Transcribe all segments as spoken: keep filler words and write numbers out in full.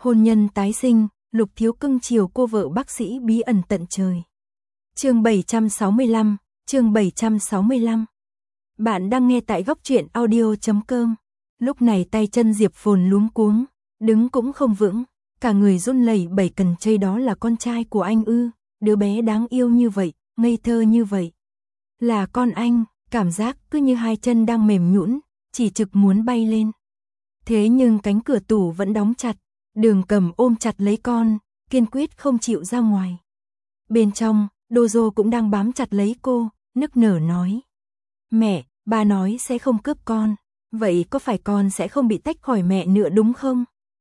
Hôn nhân tái sinh, Lục Thiếu cưng chiều cô vợ bác sĩ bí ẩn tận trời. Chương bảy trăm sáu mươi lăm, chương bảy trăm sáu mươi lăm. Bạn đang nghe tại góc truyện audio chấm com. Lúc này tay chân Diệp Phồn luống cuống, đứng cũng không vững, cả người run lẩy bẩy. Cần chây đó là con trai của anh ư? Đứa bé đáng yêu như vậy, ngây thơ như vậy. Là con anh, cảm giác cứ như hai chân đang mềm nhũn, chỉ trực muốn bay lên. Thế nhưng cánh cửa tủ vẫn đóng chặt, Đường Cầm ôm chặt lấy con, kiên quyết không chịu ra ngoài. Bên trong, Dojo cũng đang bám chặt lấy cô, nức nở nói: "Mẹ, ba nói sẽ không cướp con, vậy có phải con sẽ không bị tách khỏi mẹ nữa đúng không?"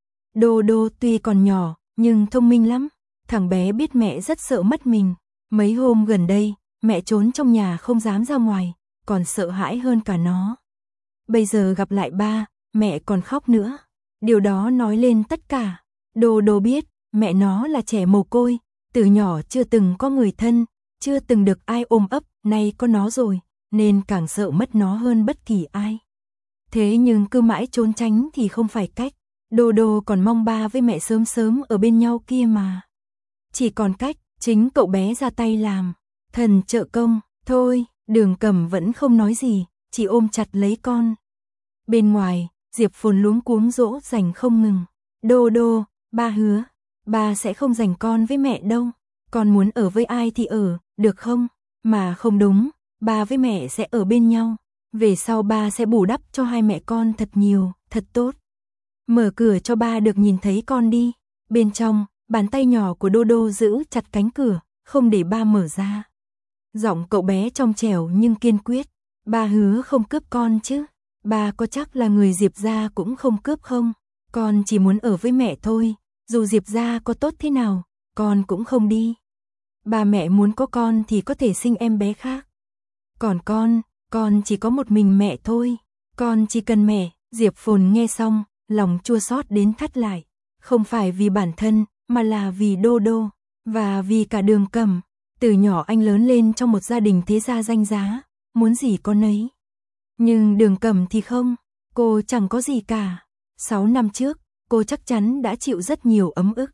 Dodo tuy còn nhỏ, nhưng thông minh lắm, thằng bé biết mẹ rất sợ mất mình. Mấy hôm gần đây, mẹ trốn trong nhà không dám ra ngoài, còn sợ hãi hơn cả nó. Bây giờ gặp lại ba, mẹ còn khóc nữa. Điều đó nói lên tất cả. Dodo biết, mẹ nó là trẻ mồ côi, từ nhỏ chưa từng có người thân, chưa từng được ai ôm ấp, nay có nó rồi, nên càng sợ mất nó hơn bất kỳ ai. Thế nhưng cứ mãi trốn tránh thì không phải cách. Dodo còn mong ba với mẹ sớm sớm ở bên nhau kia mà. Chỉ còn cách, chính cậu bé ra tay làm. Thần trợ công, thôi, Đường Cầm vẫn không nói gì, chỉ ôm chặt lấy con. Bên ngoài, Diệp Phồn luống cuống dỗ dành không ngừng. Dodo, ba hứa, ba sẽ không giành con với mẹ đâu. Con muốn ở với ai thì ở, được không? Mà không đúng, ba với mẹ sẽ ở bên nhau. Về sau ba sẽ bù đắp cho hai mẹ con thật nhiều, thật tốt. Mở cửa cho ba được nhìn thấy con đi. Bên trong, bàn tay nhỏ của Dodo giữ chặt cánh cửa, không để ba mở ra. Giọng cậu bé trong trẻo nhưng kiên quyết. Ba hứa không cướp con chứ? Ba có chắc là người Diệp gia cũng không cướp không? Con chỉ muốn ở với mẹ thôi, dù Diệp gia có tốt thế nào, con cũng không đi. Ba mẹ muốn có con thì có thể sinh em bé khác. Còn con, con chỉ có một mình mẹ thôi, con chỉ cần mẹ. Diệp Phồn nghe xong, lòng chua xót đến thắt lại, không phải vì bản thân, mà là vì Dodo, và vì cả Đường Cầm. Từ nhỏ anh lớn lên trong một gia đình thế gia danh giá, muốn gì có nấy. Nhưng Đường Cầm thì không, cô chẳng có gì cả. Sáu năm trước, cô chắc chắn đã chịu rất nhiều ấm ức.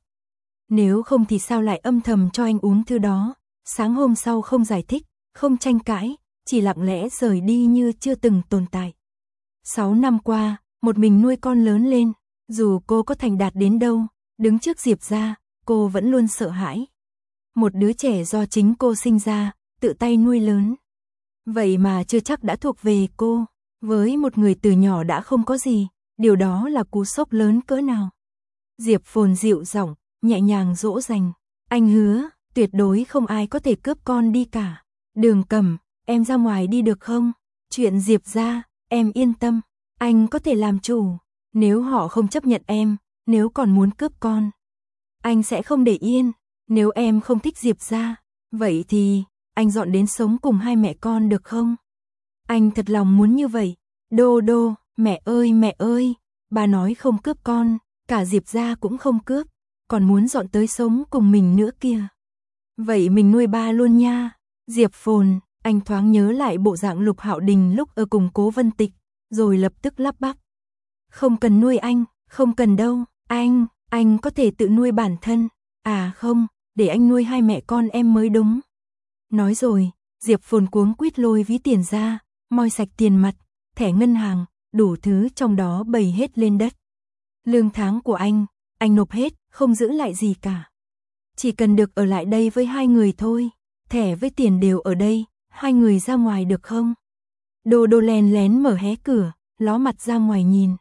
Nếu không thì sao lại âm thầm cho anh uống thứ đó, sáng hôm sau không giải thích, không tranh cãi, chỉ lặng lẽ rời đi như chưa từng tồn tại. Sáu năm qua, một mình nuôi con lớn lên, dù cô có thành đạt đến đâu, đứng trước Diệp gia, cô vẫn luôn sợ hãi. Một đứa trẻ do chính cô sinh ra, tự tay nuôi lớn. Vậy mà chưa chắc đã thuộc về cô. Với một người từ nhỏ đã không có gì, điều đó là cú sốc lớn cỡ nào. Diệp Phồn dịu giọng, nhẹ nhàng dỗ dành. Anh hứa, tuyệt đối không ai có thể cướp con đi cả. Đường Cầm, em ra ngoài đi được không? Chuyện Diệp gia, em yên tâm, anh có thể làm chủ. Nếu họ không chấp nhận em, nếu còn muốn cướp con, anh sẽ không để yên. Nếu em không thích Diệp gia, vậy thì anh dọn đến sống cùng hai mẹ con được không? Anh thật lòng muốn như vậy. Dodo, mẹ ơi mẹ ơi, ba nói không cướp con, cả Diệp gia cũng không cướp, còn muốn dọn tới sống cùng mình nữa kìa. Vậy mình nuôi ba luôn nha. Diệp Phồn, anh thoáng nhớ lại bộ dạng Lục Hạo Đình lúc ở cùng Cố Vân Tịch, rồi lập tức lắp bắp. Không cần nuôi anh, không cần đâu, anh, anh có thể tự nuôi bản thân. À không, để anh nuôi hai mẹ con em mới đúng. Nói rồi, Diệp Phồn cuống quýt lôi ví tiền ra, moi sạch tiền mặt, thẻ ngân hàng, đủ thứ trong đó bày hết lên đất. Lương tháng của anh, anh nộp hết, không giữ lại gì cả. Chỉ cần được ở lại đây với hai người thôi, thẻ với tiền đều ở đây, hai người ra ngoài được không? Dodo lén lén mở hé cửa, ló mặt ra ngoài nhìn.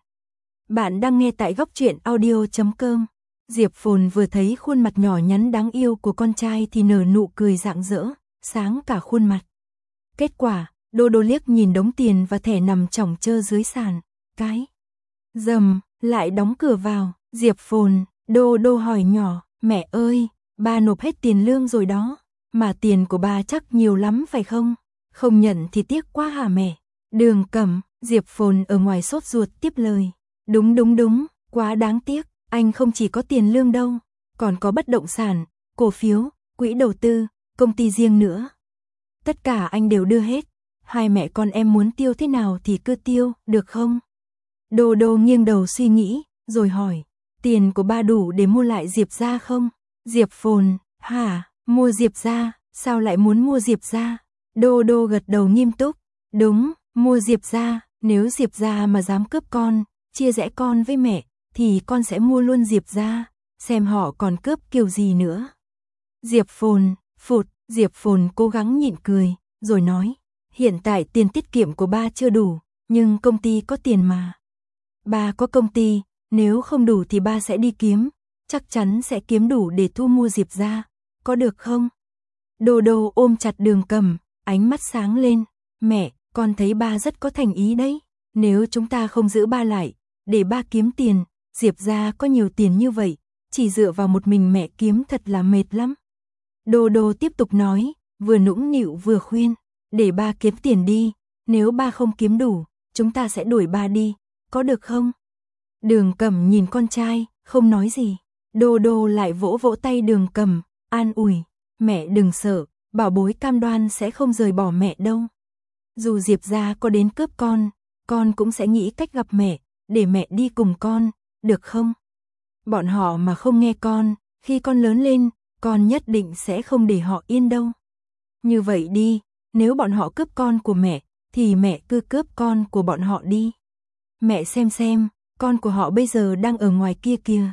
Bạn đang nghe tại góc truyện audio chấm com. Diệp Phồn vừa thấy khuôn mặt nhỏ nhắn đáng yêu của con trai thì nở nụ cười rạng rỡ, sáng cả khuôn mặt. Kết quả, Dodo liếc nhìn đống tiền và thẻ nằm chỏng chơ dưới sàn, cái rầm, lại đóng cửa vào. Diệp Phồn, Dodo hỏi nhỏ, mẹ ơi, ba nộp hết tiền lương rồi đó, mà tiền của ba chắc nhiều lắm phải không? Không nhận thì tiếc quá hả mẹ? Đường Cầm, Diệp Phồn ở ngoài sốt ruột tiếp lời. Đúng đúng đúng, quá đáng tiếc, anh không chỉ có tiền lương đâu, còn có bất động sản, cổ phiếu, quỹ đầu tư, công ty riêng nữa. Tất cả anh đều đưa hết, hai mẹ con em muốn tiêu thế nào thì cứ tiêu, được không? Dodo nghiêng đầu suy nghĩ, rồi hỏi, Tiền của ba đủ để mua lại Diệp gia không? Diệp Phồn, hả, mua Diệp gia, sao lại muốn mua Diệp gia? Đô Đô gật đầu nghiêm túc, đúng, mua Diệp gia, nếu Diệp gia mà dám cướp con, chia rẽ con với mẹ, thì con sẽ mua luôn Diệp gia, xem họ còn cướp kiểu gì nữa. Diệp Phồn, phụt, Diệp Phồn cố gắng nhịn cười, rồi nói, hiện tại tiền tiết kiệm của ba chưa đủ, nhưng công ty có tiền mà. Ba có công ty, nếu không đủ thì ba sẽ đi kiếm, chắc chắn sẽ kiếm đủ để thu mua Diệp gia, có được không? Đô Đô ôm chặt Đường Cầm, ánh mắt sáng lên, mẹ, con thấy ba rất có thành ý đấy, nếu chúng ta không giữ ba lại, để ba kiếm tiền, Diệp gia có nhiều tiền như vậy, chỉ dựa vào một mình mẹ kiếm thật là mệt lắm. Đô Đô tiếp tục nói, vừa nũng nịu vừa khuyên, để ba kiếm tiền đi, nếu ba không kiếm đủ, chúng ta sẽ đuổi ba đi, có được không? Đường Cầm nhìn con trai, không nói gì. Đô Đô lại vỗ vỗ tay Đường Cầm, an ủi, mẹ đừng sợ, bảo bối cam đoan sẽ không rời bỏ mẹ đâu. Dù Diệp gia có đến cướp con, con cũng sẽ nghĩ cách gặp mẹ, để mẹ đi cùng con, được không? Bọn họ mà không nghe con, khi con lớn lên, con nhất định sẽ không để họ yên đâu. Như vậy đi, nếu bọn họ cướp con của mẹ, thì mẹ cứ cướp con của bọn họ đi. Mẹ xem xem, con của họ bây giờ đang ở ngoài kia kìa.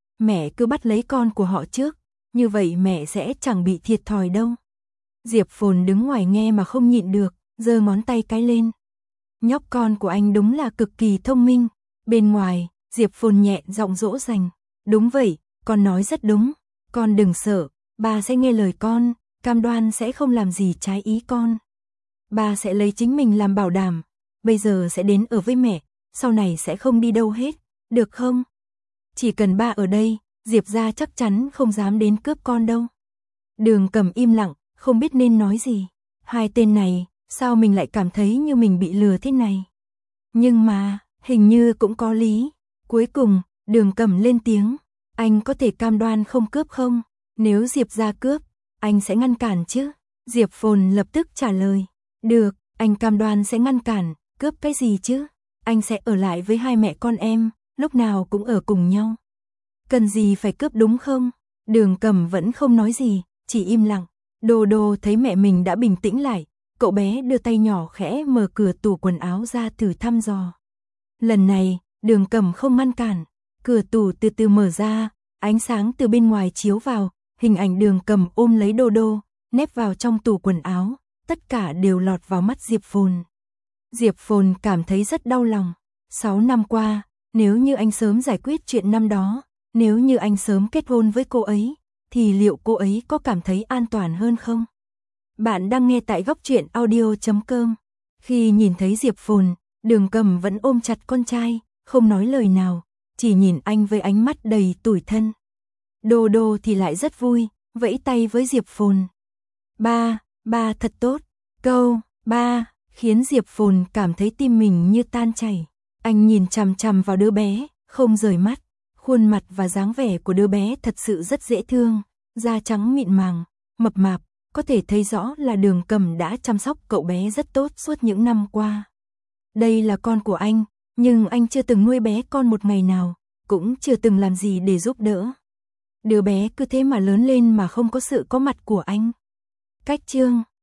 Mẹ cứ bắt lấy con của họ trước, như vậy mẹ sẽ chẳng bị thiệt thòi đâu. Diệp Phồn đứng ngoài nghe mà không nhịn được, giơ ngón tay cái lên. Nhóc con của anh đúng là cực kỳ thông minh. Bên ngoài, Diệp Phồn nhẹ giọng dỗ dành. Đúng vậy, con nói rất đúng. Con đừng sợ, ba sẽ nghe lời con, cam đoan sẽ không làm gì trái ý con. Ba sẽ lấy chính mình làm bảo đảm, bây giờ sẽ đến ở với mẹ, sau này sẽ không đi đâu hết, được không? Chỉ cần ba ở đây, Diệp gia chắc chắn không dám đến cướp con đâu. Đường Cầm im lặng, không biết nên nói gì. Hai tên này, sao mình lại cảm thấy như mình bị lừa thế này? Nhưng mà, hình như cũng có lý. Cuối cùng, Đường Cầm lên tiếng, anh có thể cam đoan không cướp không? Nếu Diệp gia cướp, anh sẽ ngăn cản chứ? Diệp Phồn lập tức trả lời, được, anh cam đoan sẽ ngăn cản, cướp cái gì chứ? Anh sẽ ở lại với hai mẹ con em, lúc nào cũng ở cùng nhau. Cần gì phải cướp đúng không? Đường Cầm vẫn không nói gì, chỉ im lặng. Đô Đô thấy mẹ mình đã bình tĩnh lại, cậu bé đưa tay nhỏ khẽ mở cửa tủ quần áo ra thử thăm dò. Lần này, Đường Cầm không ngăn cản, cửa tủ từ từ mở ra, ánh sáng từ bên ngoài chiếu vào, hình ảnh Đường Cầm ôm lấy Đô Đô, nép vào trong tủ quần áo, tất cả đều lọt vào mắt Diệp Phồn. Diệp Phồn cảm thấy rất đau lòng. Sáu năm qua, nếu như anh sớm giải quyết chuyện năm đó, nếu như anh sớm kết hôn với cô ấy, thì liệu cô ấy có cảm thấy an toàn hơn không? Bạn đang nghe tại góc truyện audio chấm com. Khi nhìn thấy Diệp Phồn, Đường Cầm vẫn ôm chặt con trai, không nói lời nào, chỉ nhìn anh với ánh mắt đầy tủi thân. Đô Đô thì lại rất vui, vẫy tay với Diệp Phồn. Ba, ba thật tốt. Câu, ba, khiến Diệp Phồn cảm thấy tim mình như tan chảy. Anh nhìn chằm chằm vào đứa bé, không rời mắt. Khuôn mặt và dáng vẻ của đứa bé thật sự rất dễ thương, da trắng mịn màng, mập mạp, có thể thấy rõ là Đường Cầm đã chăm sóc cậu bé rất tốt suốt những năm qua. Đây là con của anh, nhưng anh chưa từng nuôi bé con một ngày nào, cũng chưa từng làm gì để giúp đỡ. Đứa bé cứ thế mà lớn lên mà không có sự có mặt của anh. Cách chương